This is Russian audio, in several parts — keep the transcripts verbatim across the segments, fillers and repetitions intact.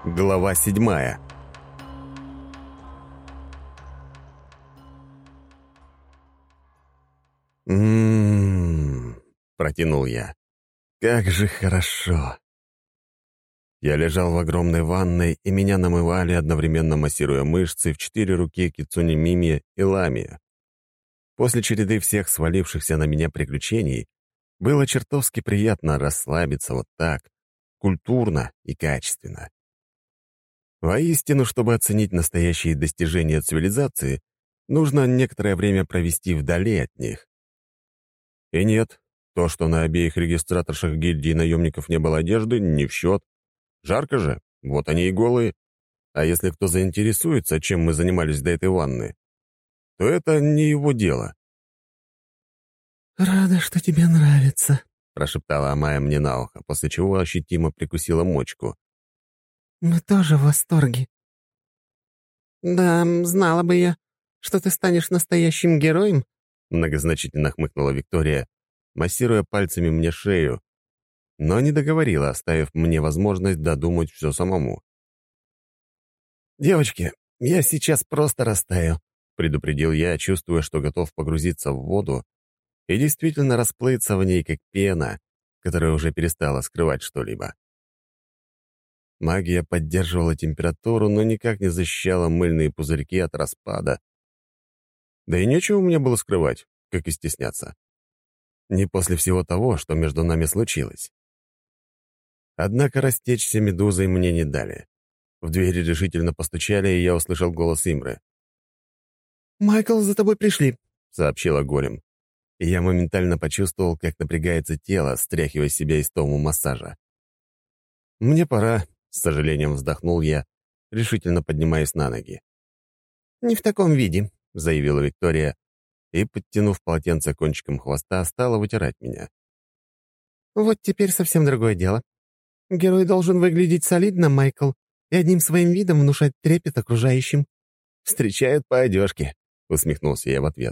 Глава седьмая. «М-м-м», протянул я. «Как же хорошо!» Я лежал в огромной ванной, и меня намывали, одновременно массируя мышцы в четыре руки Кицуни Мими и Ламия. После череды всех свалившихся на меня приключений было чертовски приятно расслабиться вот так, культурно и качественно. Воистину, чтобы оценить настоящие достижения цивилизации, нужно некоторое время провести вдали от них. И нет, то, что на обеих регистраторшах гильдии наемников не было одежды, не в счет. Жарко же, вот они и голые. А если кто заинтересуется, чем мы занимались до этой ванны, то это не его дело. «Рада, что тебе нравится», — прошептала Амая мне на ухо, после чего ощутимо прикусила мочку. «Мы тоже в восторге». «Да, м, знала бы я, что ты станешь настоящим героем», — многозначительно хмыкнула Виктория, массируя пальцами мне шею, но не договорила, оставив мне возможность додумать все самому. «Девочки, я сейчас просто растаю», — предупредил я, чувствуя, что готов погрузиться в воду и действительно расплыться в ней, как пена, которая уже перестала скрывать что-либо. Магия поддерживала температуру, но никак не защищала мыльные пузырьки от распада. Да и нечего мне было скрывать, как и стесняться. Не после всего того, что между нами случилось. Однако растечься медузой мне не дали. В двери решительно постучали, и я услышал голос Имры. «Майкл, за тобой пришли», — сообщила Голем. И я моментально почувствовал, как напрягается тело, стряхивая с себя истому массажа. «Мне пора», — с сожалением вздохнул я, решительно поднимаясь на ноги. «Не в таком виде», — заявила Виктория, и, подтянув полотенце кончиком хвоста, стала вытирать меня. «Вот теперь совсем другое дело. Герой должен выглядеть солидно, Майкл, и одним своим видом внушать трепет окружающим». «Встречают по одежке», — усмехнулся я в ответ.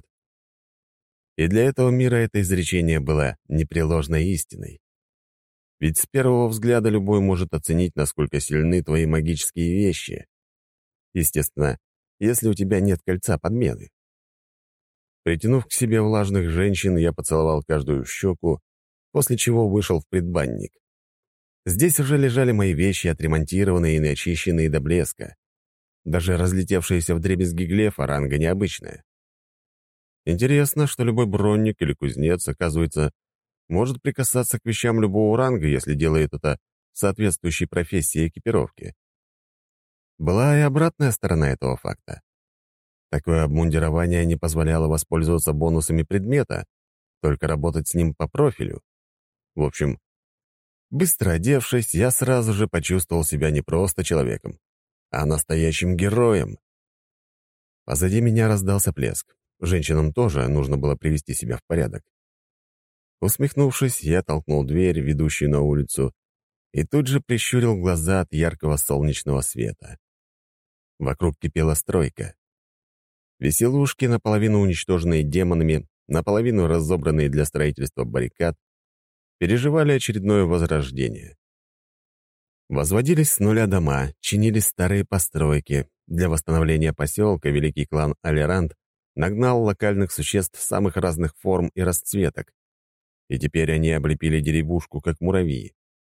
И для этого мира это изречение было непреложной истиной. Ведь с первого взгляда любой может оценить, насколько сильны твои магические вещи. Естественно, если у тебя нет кольца подмены. Притянув к себе влажных женщин, я поцеловал каждую в щеку, после чего вышел в предбанник. Здесь уже лежали мои вещи, отремонтированные и начищенные до блеска. Даже разлетевшаяся вдребезги глефа ранга необычная. Интересно, что любой бронник или кузнец, оказывается, может прикасаться к вещам любого ранга, если делает это соответствующей профессии экипировки. Была и обратная сторона этого факта. Такое обмундирование не позволяло воспользоваться бонусами предмета, только работать с ним по профилю. В общем, быстро одевшись, я сразу же почувствовал себя не просто человеком, а настоящим героем. Позади меня раздался плеск. Женщинам тоже нужно было привести себя в порядок. Усмехнувшись, я толкнул дверь, ведущую на улицу, и тут же прищурил глаза от яркого солнечного света. Вокруг кипела стройка. Веселушки, наполовину уничтоженные демонами, наполовину разобранные для строительства баррикад, переживали очередное возрождение. Возводились с нуля дома, чинились старые постройки. Для восстановления поселка великий клан Алерант нагнал локальных существ самых разных форм и расцветок, и теперь они облепили деревушку, как муравьи.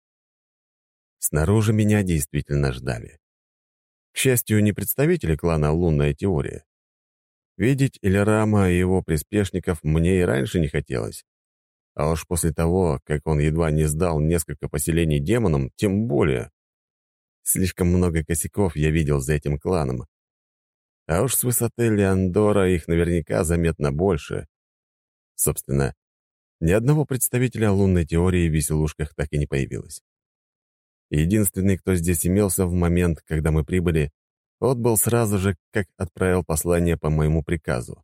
Снаружи меня действительно ждали. К счастью, не представители клана «Лунная теория». Видеть Эльрама и его приспешников мне и раньше не хотелось. А уж после того, как он едва не сдал несколько поселений демонам, тем более. Слишком много косяков я видел за этим кланом. А уж с высоты Леандора их наверняка заметно больше. Собственно, ни одного представителя лунной теории в веселушках так и не появилось. Единственный, кто здесь имелся в момент, когда мы прибыли, отбыл сразу же, как отправил послание по моему приказу.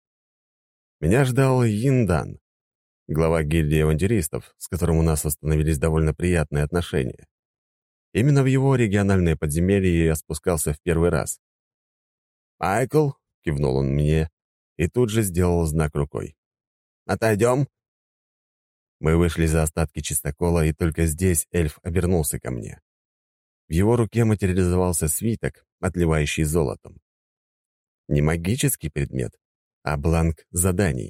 Меня ждал Йиндан, глава гильдии авантюристов, с которым у нас установились довольно приятные отношения. Именно в его региональное подземелье я спускался в первый раз. «Майкл», — кивнул он мне, и тут же сделал знак рукой. «Отойдем?» Мы вышли за остатки чистокола, и только здесь эльф обернулся ко мне. В его руке материализовался свиток, отливающий золотом. Не магический предмет, а бланк заданий.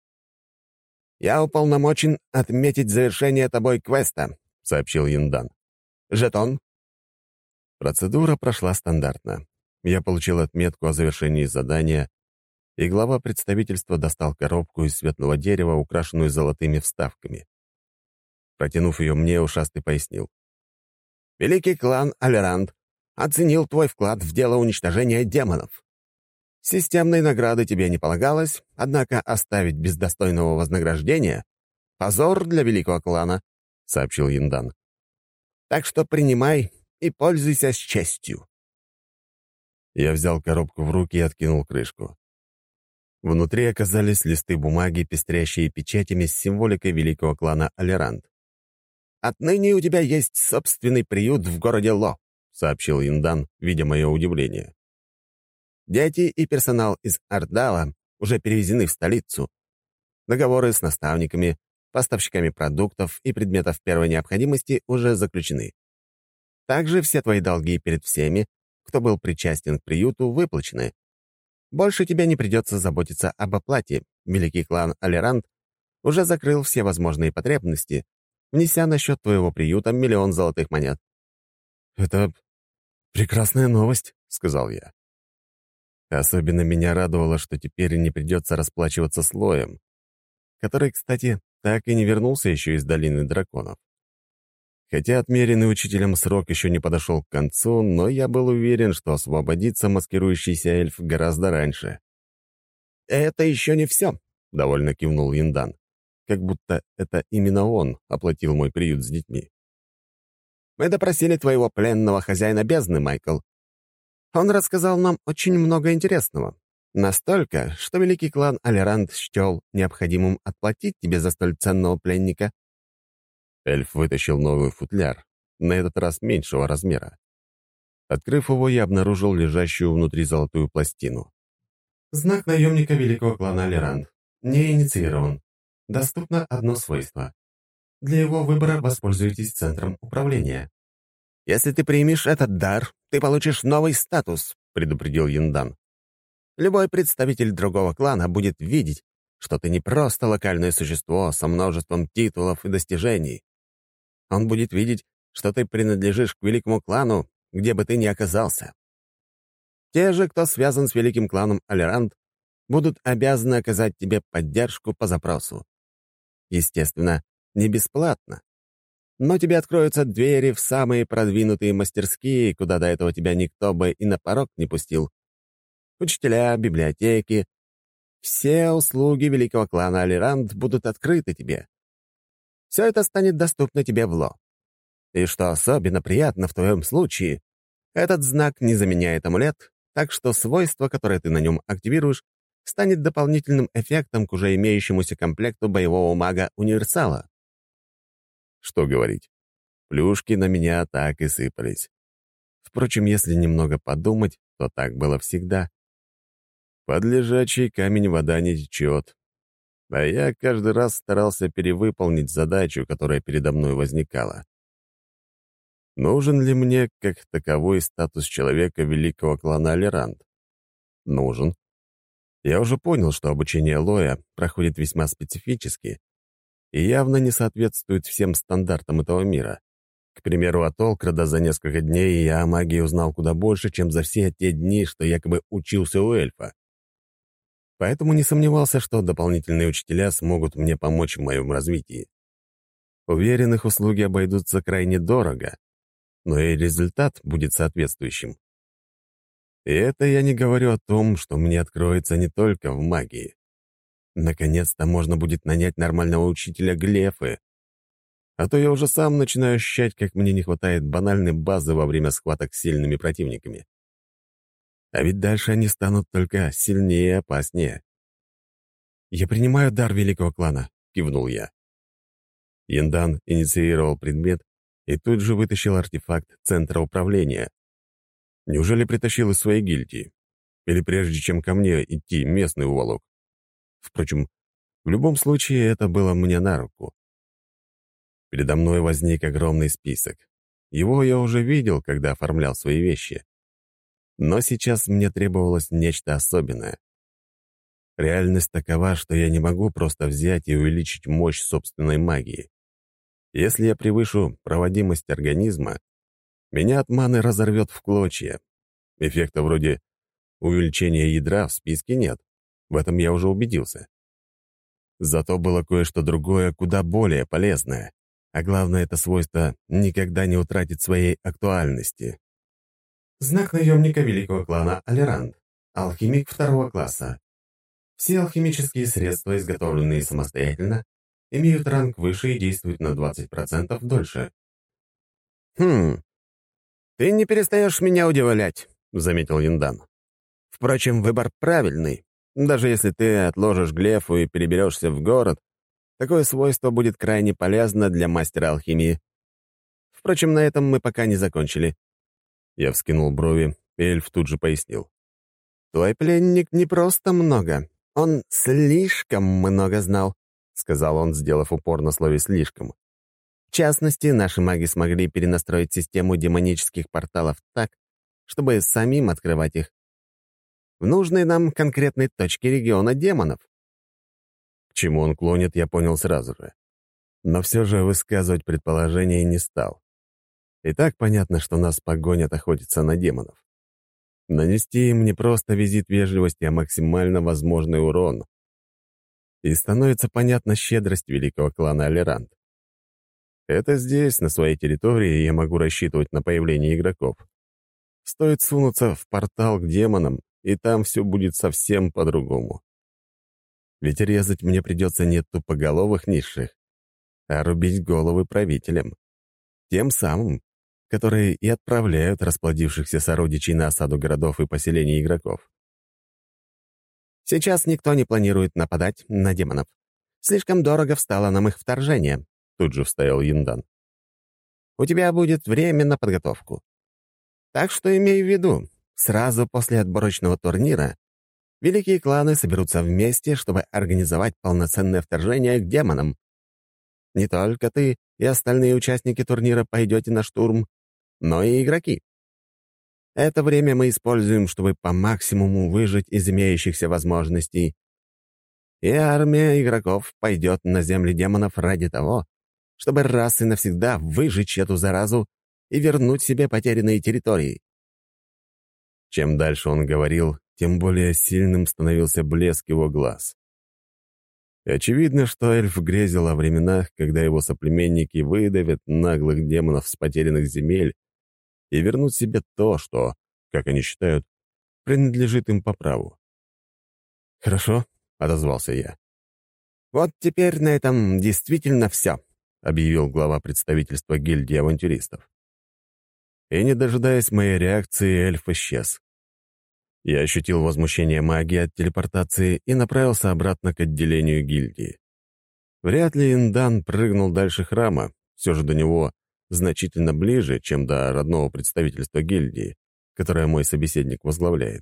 «Я уполномочен отметить завершение тобой квеста», — сообщил Яндан. «Жетон?» Процедура прошла стандартно. Я получил отметку о завершении задания, и глава представительства достал коробку из светлого дерева, украшенную золотыми вставками. Протянув ее мне, ушастый пояснил. «Великий клан Алерант оценил твой вклад в дело уничтожения демонов. Системной награды тебе не полагалось, однако оставить без достойного вознаграждения — позор для великого клана», — сообщил Яндан. «Так что принимай и пользуйся с честью». Я взял коробку в руки и откинул крышку. Внутри оказались листы бумаги, пестрящие печатями с символикой великого клана Алерант. «Отныне у тебя есть собственный приют в городе Ло», — сообщил Яндан, видя мое удивление. «Дети и персонал из Ардала уже перевезены в столицу. Договоры с наставниками, поставщиками продуктов и предметов первой необходимости уже заключены. Также все твои долги перед всеми, кто был причастен к приюту, выплачены. Больше тебе не придется заботиться об оплате. Великий клан Алерант уже закрыл все возможные потребности, внеся на счет твоего приюта миллион золотых монет». «Это прекрасная новость», — сказал я. Особенно меня радовало, что теперь не придется расплачиваться с Лоем, который, кстати, так и не вернулся еще из долины драконов. Хотя отмеренный учителем срок еще не подошел к концу, но я был уверен, что освободится маскирующийся эльф гораздо раньше. «Это еще не все», — довольно кивнул Яндан, как будто это именно он оплатил мой приют с детьми. «Мы допросили твоего пленного хозяина бездны, Майкл. Он рассказал нам очень много интересного. Настолько, что великий клан Алерант счел необходимым отплатить тебе за столь ценного пленника». Эльф вытащил новый футляр, на этот раз меньшего размера. Открыв его, я обнаружил лежащую внутри золотую пластину. «Знак наемника великого клана Алерант. Не инициирован. Доступно одно свойство. Для его выбора воспользуйтесь центром управления». «Если ты примешь этот дар, ты получишь новый статус», — предупредил Яндан. «Любой представитель другого клана будет видеть, что ты не просто локальное существо со множеством титулов и достижений. Он будет видеть, что ты принадлежишь к великому клану, где бы ты ни оказался. Те же, кто связан с великим кланом Алерант, будут обязаны оказать тебе поддержку по запросу. Естественно, не бесплатно. Но тебе откроются двери в самые продвинутые мастерские, куда до этого тебя никто бы и на порог не пустил. Учителя, библиотеки. Все услуги великого клана Алерант будут открыты тебе. Все это станет доступно тебе в Ло. И что особенно приятно в твоем случае, этот знак не заменяет амулет, так что свойство, которое ты на нем активируешь, станет дополнительным эффектом к уже имеющемуся комплекту боевого мага-универсала. Что говорить, плюшки на меня так и сыпались. Впрочем, если немного подумать, то так было всегда. Под лежачий камень вода не течет. А я каждый раз старался перевыполнить задачу, которая передо мной возникала. Нужен ли мне, как таковой, статус человека великого клана Алерант? Нужен. Я уже понял, что обучение Лоя проходит весьма специфически и явно не соответствует всем стандартам этого мира. К примеру, от Олкрада за несколько дней я о магии узнал куда больше, чем за все те дни, что якобы учился у эльфа. Поэтому не сомневался, что дополнительные учителя смогут мне помочь в моем развитии. Уверен, их услуги обойдутся крайне дорого, но и результат будет соответствующим. И это я не говорю о том, что мне откроется не только в магии. Наконец-то можно будет нанять нормального учителя Глефы. А то я уже сам начинаю ощущать, как мне не хватает банальной базы во время схваток с сильными противниками. А ведь дальше они станут только сильнее и опаснее. «Я принимаю дар великого клана», — кивнул я. Яндан инициировал предмет и тут же вытащил артефакт центра управления. Неужели притащил из своей гильдии? Или прежде чем ко мне идти, местный уволок? Впрочем, в любом случае это было мне на руку. Передо мной возник огромный список. Его я уже видел, когда оформлял свои вещи. Но сейчас мне требовалось нечто особенное. Реальность такова, что я не могу просто взять и увеличить мощь собственной магии. Если я превышу проводимость организма, меня от маны разорвет в клочья. Эффекта вроде увеличения ядра в списке нет. В этом я уже убедился. Зато было кое-что другое, куда более полезное. А главное, это свойство никогда не утратит своей актуальности. Знак наемника великого клана Алерант. Алхимик второго класса. Все алхимические средства, изготовленные самостоятельно, имеют ранг выше и действуют на двадцать процентов дольше. «Хм, ты не перестаешь меня удивлять», — заметил Яндан. «Впрочем, выбор правильный. Даже если ты отложишь глефу и переберешься в город, такое свойство будет крайне полезно для мастера алхимии. Впрочем, на этом мы пока не закончили». Я вскинул брови, и эльф тут же пояснил. «Твой пленник не просто много, он слишком много знал», — сказал он, сделав упор на слове «слишком». В частности, наши маги смогли перенастроить систему демонических порталов так, чтобы самим открывать их в нужной нам конкретной точке региона демонов. К чему он клонит, я понял сразу же. Но все же высказывать предположение не стал. И так понятно, что нас погонят охотиться на демонов. Нанести им не просто визит вежливости, а максимально возможный урон. И становится понятна щедрость великого клана Алерант. Это здесь, на своей территории, я могу рассчитывать на появление игроков. Стоит сунуться в портал к демонам, и там все будет совсем по-другому. Ведь резать мне придется не тупоголовых низших, а рубить головы правителям. Тем самым, которые и отправляют расплодившихся сородичей на осаду городов и поселений игроков. «Сейчас никто не планирует нападать на демонов. Слишком дорого встало нам их вторжение», — тут же вставил Яндан. «У тебя будет время на подготовку. Так что имей в виду, сразу после отборочного турнира великие кланы соберутся вместе, чтобы организовать полноценное вторжение к демонам. Не только ты и остальные участники турнира пойдете на штурм, но и игроки. Это время мы используем, чтобы по максимуму выжать из имеющихся возможностей. И армия игроков пойдет на земли демонов ради того, чтобы раз и навсегда выжечь эту заразу и вернуть себе потерянные территории». Чем дальше он говорил, тем более сильным становился блеск его глаз. И очевидно, что эльф грезил о временах, когда его соплеменники выдавят наглых демонов с потерянных земель и вернут себе то, что, как они считают, принадлежит им по праву. «Хорошо», — отозвался я. «Вот теперь на этом действительно все», — объявил глава представительства гильдии авантюристов. И, не дожидаясь моей реакции, эльф исчез. Я ощутил возмущение магии от телепортации и направился обратно к отделению гильдии. Вряд ли Индан прыгнул дальше храма, все же до него значительно ближе, чем до родного представительства гильдии, которое мой собеседник возглавляет.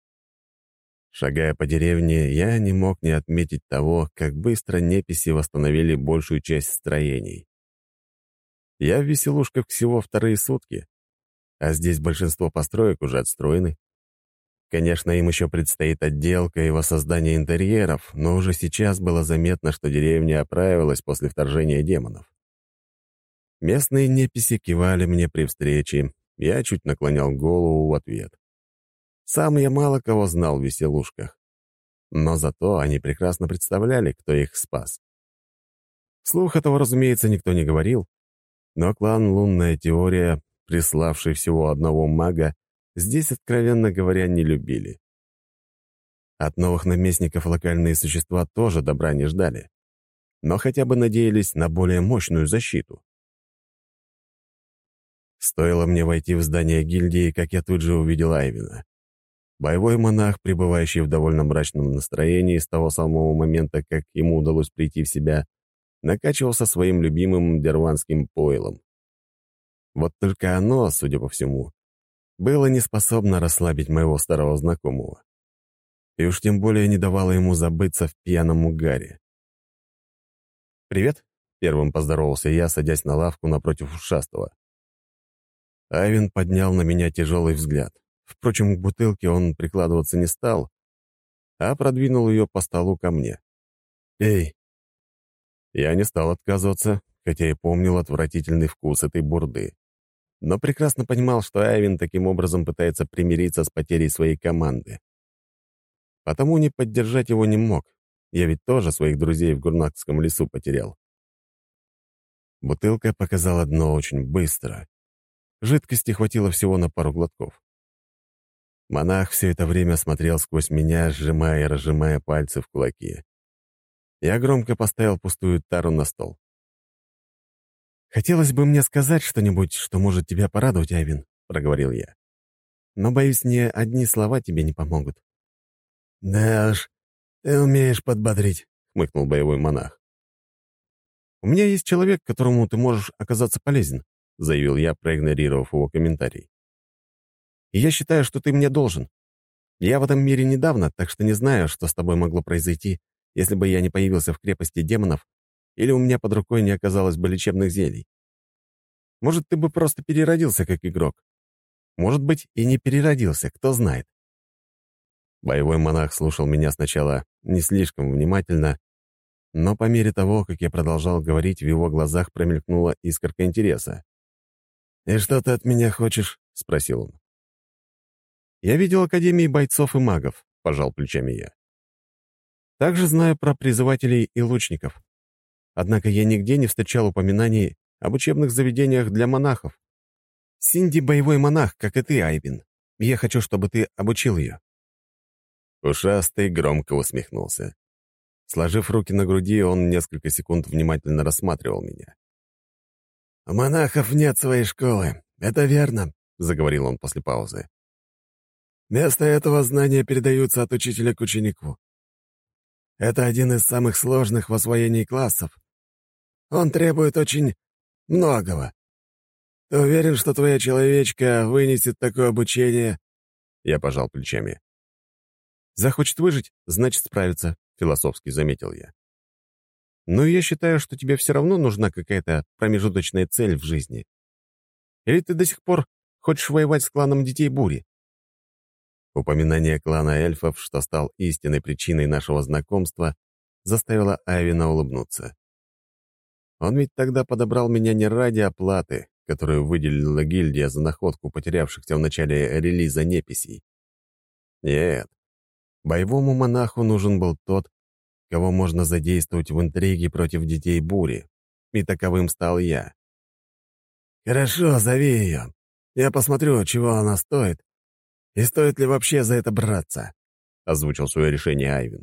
Шагая по деревне, я не мог не отметить того, как быстро неписи восстановили большую часть строений. Я в веселушках всего вторые сутки, а здесь большинство построек уже отстроены. Конечно, им еще предстоит отделка и воссоздание интерьеров, но уже сейчас было заметно, что деревня оправилась после вторжения демонов. Местные неписи кивали мне при встрече, я чуть наклонял голову в ответ. Сам я мало кого знал в веселушках, но зато они прекрасно представляли, кто их спас. Вслух этого, разумеется, никто не говорил, но клан «Лунная теория», приславший всего одного мага, здесь, откровенно говоря, не любили. От новых наместников локальные существа тоже добра не ждали, но хотя бы надеялись на более мощную защиту. Стоило мне войти в здание гильдии, как я тут же увидел Айвена. Боевой монах, пребывающий в довольно мрачном настроении с того самого момента, как ему удалось прийти в себя, накачивался своим любимым дерванским пойлом. Вот только оно, судя по всему, было не способно расслабить моего старого знакомого. И уж тем более не давало ему забыться в пьяном угаре. «Привет», — первым поздоровался я, садясь на лавку напротив ушастого. Айвен поднял на меня тяжелый взгляд. Впрочем, к бутылке он прикладываться не стал, а продвинул ее по столу ко мне. «Эй!» Я не стал отказываться, хотя и помнил отвратительный вкус этой бурды. Но прекрасно понимал, что Айвен таким образом пытается примириться с потерей своей команды. Потому не поддержать его не мог. Я ведь тоже своих друзей в Гурнакском лесу потерял. Бутылка показала дно очень быстро. Жидкости хватило всего на пару глотков. Монах все это время смотрел сквозь меня, сжимая и разжимая пальцы в кулаки. Я громко поставил пустую тару на стол. «Хотелось бы мне сказать что-нибудь, что может тебя порадовать, Айвен», — проговорил я. «Но, боюсь, ни одни слова тебе не помогут». «Да уж, ты умеешь подбодрить», — хмыкнул боевой монах. «У меня есть человек, которому ты можешь оказаться полезен», — заявил я, проигнорировав его комментарий. «И я считаю, что ты мне должен. Я в этом мире недавно, так что не знаю, что с тобой могло произойти, если бы я не появился в крепости демонов или у меня под рукой не оказалось бы лечебных зелий. Может, ты бы просто переродился как игрок. Может быть, и не переродился, кто знает». Боевой монах слушал меня сначала не слишком внимательно, но по мере того, как я продолжал говорить, в его глазах промелькнула искорка интереса. «И что ты от меня хочешь?» — спросил он. «Я видел академии бойцов и магов», — пожал плечами я. «Также знаю про призывателей и лучников. Однако я нигде не встречал упоминаний об учебных заведениях для монахов. Синди — боевой монах, как и ты, Айвен. Я хочу, чтобы ты обучил ее». Ушастый громко усмехнулся. Сложив руки на груди, он несколько секунд внимательно рассматривал меня. «У монахов нет своей школы, это верно», — заговорил он после паузы. «Вместо этого знания передаются от учителя к ученику. Это один из самых сложных в освоении классов. Он требует очень многого. Ты уверен, что твоя человечка вынесет такое обучение?» Я пожал плечами. «Захочет выжить, значит справится», — философски заметил я. «Но я считаю, что тебе все равно нужна какая-то промежуточная цель в жизни. Или ты до сих пор хочешь воевать с кланом Детей Бури?» Упоминание клана эльфов, что стал истинной причиной нашего знакомства, заставило Айвена улыбнуться. Он ведь тогда подобрал меня не ради оплаты, которую выделила гильдия за находку потерявшихся в начале релиза неписей. Нет, боевому монаху нужен был тот, кого можно задействовать в интриге против Детей Бури, и таковым стал я. «Хорошо, зови ее. Я посмотрю, чего она стоит, и стоит ли вообще за это браться», — озвучил свое решение Айвен.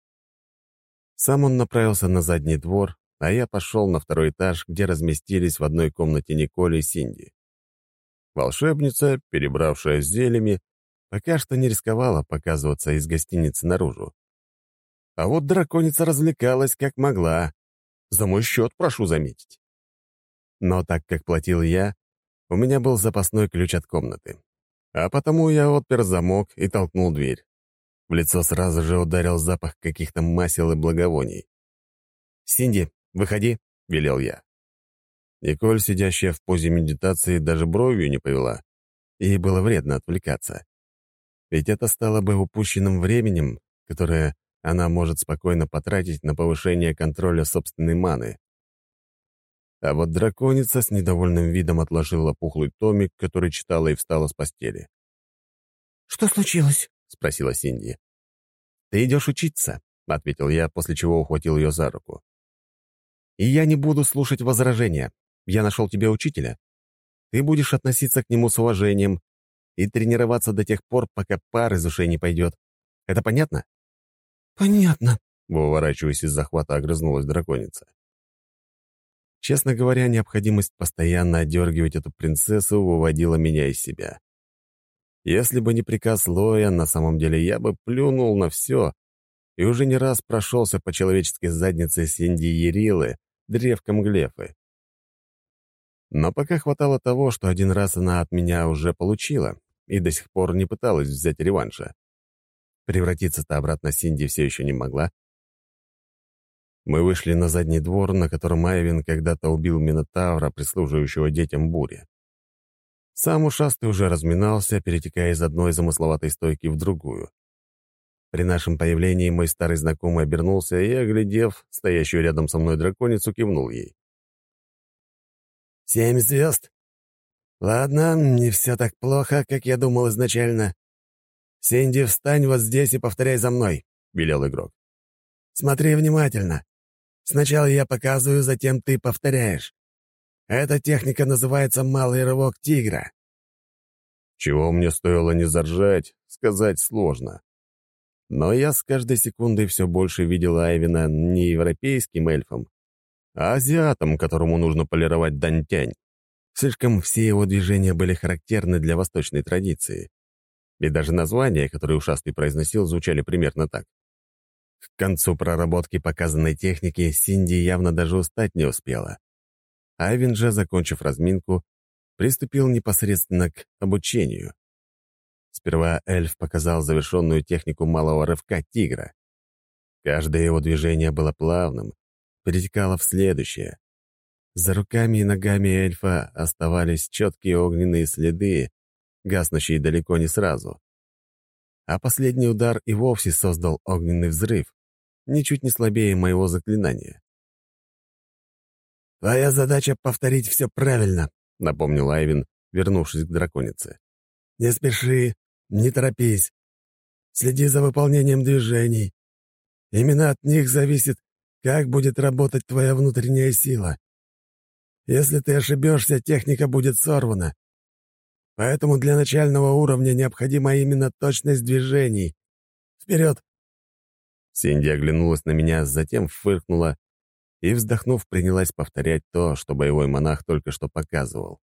Сам он направился на задний двор, а я пошел на второй этаж, где разместились в одной комнате Николь и Синди. Волшебница, перебравшая с зельями, пока что не рисковала показываться из гостиницы наружу. А вот драконица развлекалась как могла. За мой счет, прошу заметить. Но так как платил я, у меня был запасной ключ от комнаты. А потому я отпер замок и толкнул дверь. В лицо сразу же ударил запах каких-то масел и благовоний. «Синди, выходи», — велел я. Николь, сидящая в позе медитации, даже бровью не повела. Ей было вредно отвлекаться. Ведь это стало бы упущенным временем, которое она может спокойно потратить на повышение контроля собственной маны. А вот драконица с недовольным видом отложила пухлый томик, который читала, и встала с постели. «Что случилось?» — спросила Синди. «Ты идешь учиться», — ответил я, после чего ухватил ее за руку. «И я не буду слушать возражения. Я нашел тебе учителя. Ты будешь относиться к нему с уважением и тренироваться до тех пор, пока пар из ушей не пойдет. Это понятно?» «Понятно», — выворачиваясь из захвата, огрызнулась драконица. Честно говоря, необходимость постоянно одергивать эту принцессу выводила меня из себя. Если бы не приказ Лоя, на самом деле я бы плюнул на все и уже не раз прошелся по человеческой заднице Синди Ярилы древком глефы. Но пока хватало того, что один раз она от меня уже получила и до сих пор не пыталась взять реванша. Превратиться-то обратно Синди все еще не могла. Мы вышли на задний двор, на котором Айвен когда-то убил Минотавра, прислуживающего детям бури. Сам ушастый уже разминался, перетекая из одной замысловатой стойки в другую. При нашем появлении мой старый знакомый обернулся и, оглядев стоящую рядом со мной драконицу, кивнул ей. «Семь звезд? Ладно, не все так плохо, как я думал изначально. Синди, встань вот здесь и повторяй за мной», — велел игрок. «Смотри внимательно. Сначала я показываю, затем ты повторяешь. Эта техника называется «малый рывок тигра». Чего мне стоило не заржать, сказать сложно. Но я с каждой секундой все больше видел Айвена не европейским эльфом, а азиатом, которому нужно полировать дантянь. Слишком все его движения были характерны для восточной традиции. И даже названия, которые ушастый произносил, звучали примерно так. К концу проработки показанной техники Синди явно даже устать не успела. Айвен же, закончив разминку, приступил непосредственно к обучению. Сперва эльф показал завершенную технику малого рывка тигра. Каждое его движение было плавным, перетекало в следующее. За руками и ногами эльфа оставались четкие огненные следы, гаснущие далеко не сразу. А последний удар и вовсе создал огненный взрыв, ничуть не слабее моего заклинания. «Твоя задача — повторить все правильно», — напомнил Айвен, вернувшись к драконице. «Не спеши, не торопись. Следи за выполнением движений. Именно от них зависит, как будет работать твоя внутренняя сила. Если ты ошибешься, техника будет сорвана. Поэтому для начального уровня необходима именно точность движений. Вперед!» Синди оглянулась на меня, затем фыркнула и, вздохнув, принялась повторять то, что боевой монах только что показывал.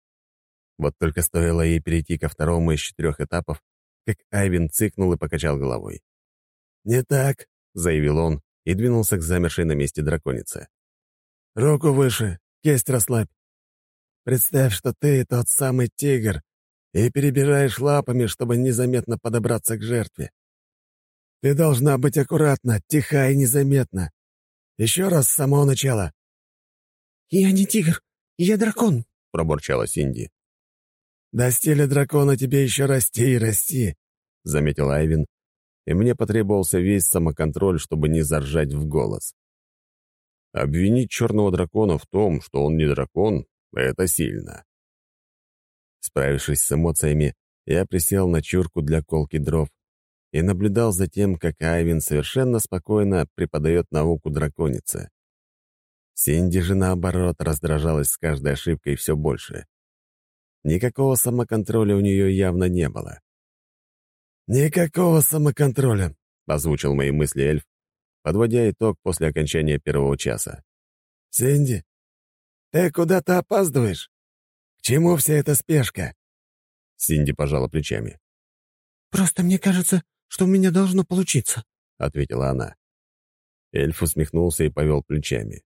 Вот только стоило ей перейти ко второму из четырех этапов, как Айвен цыкнул и покачал головой. «Не так», — заявил он и двинулся к замершей на месте драконице. «Руку выше, кисть расслабь. Представь, что ты тот самый тигр и перебираешь лапами, чтобы незаметно подобраться к жертве. Ты должна быть аккуратна, тиха и незаметна. Еще раз с самого начала». «Я не тигр, я дракон», — пробурчала Синди. «До стиля дракона тебе еще расти и расти», — заметил Айвен, и мне потребовался весь самоконтроль, чтобы не заржать в голос. Обвинить черного дракона в том, что он не дракон, — это сильно. Справившись с эмоциями, я присел на чурку для колки дров и наблюдал за тем, как Айвен совершенно спокойно преподает науку драконице. Синди же, наоборот, раздражалась с каждой ошибкой все больше. Никакого самоконтроля у нее явно не было. «Никакого самоконтроля», — озвучил мои мысли эльф, подводя итог после окончания первого часа. «Синди, ты куда-то опаздываешь? К чему вся эта спешка?» Синди пожала плечами. «Просто мне кажется, что у меня должно получиться», — ответила она. Эльф усмехнулся и повел плечами.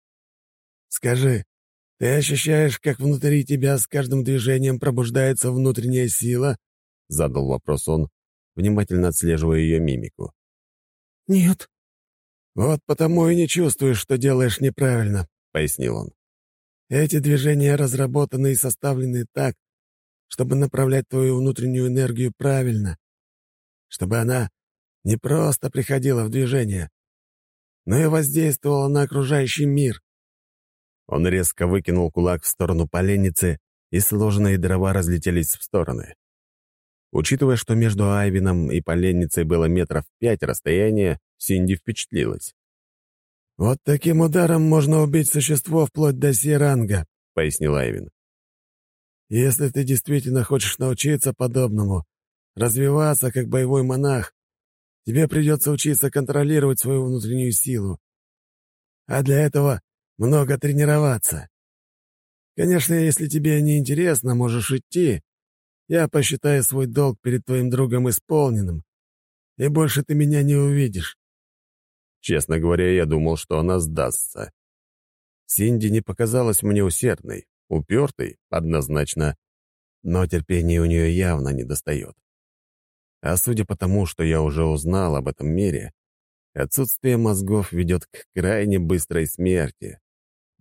«Скажи, ты ощущаешь, как внутри тебя с каждым движением пробуждается внутренняя сила?» — задал вопрос он, внимательно отслеживая ее мимику. «Нет». «Вот потому и не чувствуешь, что делаешь неправильно», — пояснил он. «Эти движения разработаны и составлены так, чтобы направлять твою внутреннюю энергию правильно, чтобы она не просто приходила в движение, но и воздействовала на окружающий мир». Он резко выкинул кулак в сторону поленницы, и сложенные дрова разлетелись в стороны. Учитывая, что между Айвеном и поленницей было метров пять расстояния, Синди впечатлилась. «Вот таким ударом можно убить существо вплоть до Си-ранга», — пояснил Айвен. «Если ты действительно хочешь научиться подобному, развиваться как боевой монах, тебе придется учиться контролировать свою внутреннюю силу. А для этого много тренироваться. Конечно, если тебе не интересно, можешь идти. Я посчитаю свой долг перед твоим другом исполненным, и больше ты меня не увидишь». Честно говоря, я думал, что она сдастся. Синди не показалась мне усердной, упертой, однозначно, но терпения у нее явно недостает. А судя по тому, что я уже узнал об этом мире, отсутствие мозгов ведет к крайне быстрой смерти.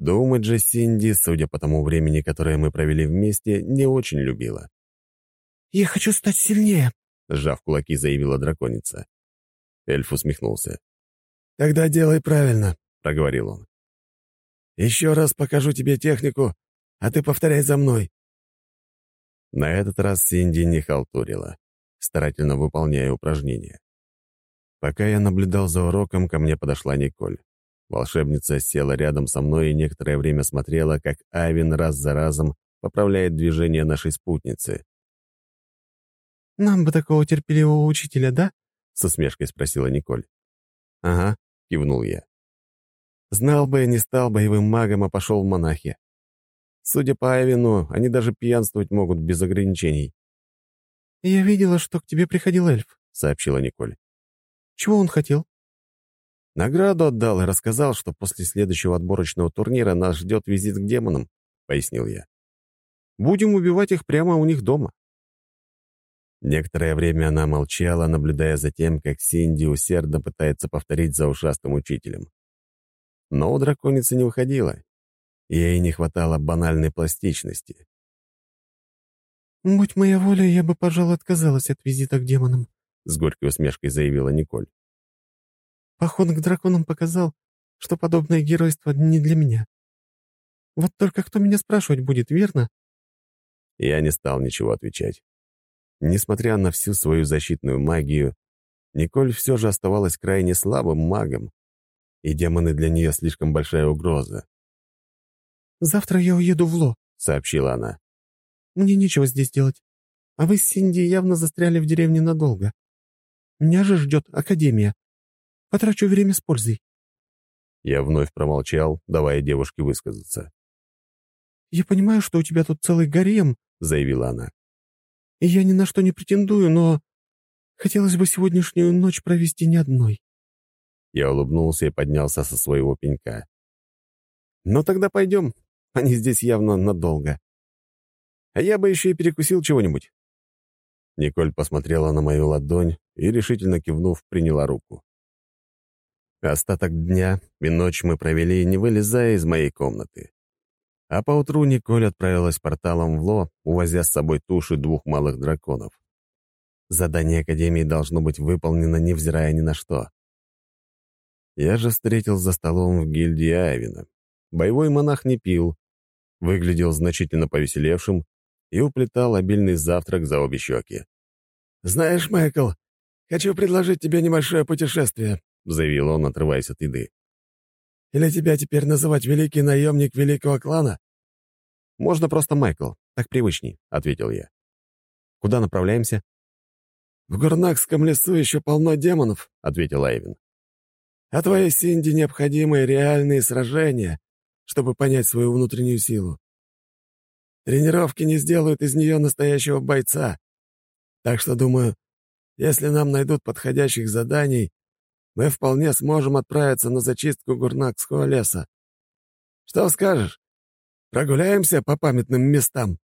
Думать же Синди, судя по тому времени, которое мы провели вместе, не очень любила. «Я хочу стать сильнее», — сжав кулаки, заявила драконица. Эльф усмехнулся. «Тогда делай правильно», — проговорил он. «Еще раз покажу тебе технику, а ты повторяй за мной». На этот раз Синди не халтурила, старательно выполняя упражнения. Пока я наблюдал за уроком, ко мне подошла Николь. Волшебница села рядом со мной и некоторое время смотрела, как Айвин раз за разом поправляет движение нашей спутницы. «Нам бы такого терпеливого учителя, да?» — с усмешкой спросила Николь. «Ага», — кивнул я. «Знал бы, не стал боевым магом, а пошел в монахи. Судя по Айвину, они даже пьянствовать могут без ограничений». «Я видела, что к тебе приходил эльф», — сообщила Николь. «Чего он хотел?» «Награду отдал и рассказал, что после следующего отборочного турнира нас ждет визит к демонам», — пояснил я. «Будем убивать их прямо у них дома». Некоторое время она молчала, наблюдая за тем, как Синди усердно пытается повторить за ушастым учителем. Но у драконицы не выходило. Ей не хватало банальной пластичности. «Будь моя воля, я бы, пожалуй, отказалась от визита к демонам», — с горькой усмешкой заявила Николь. «Поход к драконам показал, что подобное геройство не для меня. Вот только кто меня спрашивать будет, верно?» Я не стал ничего отвечать. Несмотря на всю свою защитную магию, Николь все же оставалась крайне слабым магом, и демоны для нее слишком большая угроза. «Завтра я уеду в Ло», — сообщила она. «Мне нечего здесь делать. А вы с Синди явно застряли в деревне надолго. Меня же ждет академия. Потрачу время с пользой». Я вновь промолчал, давая девушке высказаться. «Я понимаю, что у тебя тут целый гарем», — заявила она. «И я ни на что не претендую, но хотелось бы сегодняшнюю ночь провести не одной». Я улыбнулся и поднялся со своего пенька. «Ну тогда пойдем. Они здесь явно надолго. А я бы еще и перекусил чего-нибудь». Николь посмотрела на мою ладонь и, решительно кивнув, приняла руку. Остаток дня и ночь мы провели, не вылезая из моей комнаты. А поутру Николь отправилась порталом в Ло, увозя с собой туши двух малых драконов. Задание Академии должно быть выполнено, невзирая ни на что. Я же встретил за столом в гильдии Айвина. Боевой монах не пил, выглядел значительно повеселевшим и уплетал обильный завтрак за обе щеки. «Знаешь, Майкл, хочу предложить тебе небольшое путешествие», — заявил он, отрываясь от еды. «Или тебя теперь называть великий наемник великого клана?» «Можно просто Майкл, так привычней», — ответил я. «Куда направляемся?» «В Гурнакском лесу еще полно демонов», — ответил Айвин. «А твоей Синди необходимы реальные сражения, чтобы понять свою внутреннюю силу. Тренировки не сделают из нее настоящего бойца. Так что, думаю, если нам найдут подходящих заданий, мы вполне сможем отправиться на зачистку Гурнакского леса. Что скажешь? Прогуляемся по памятным местам?»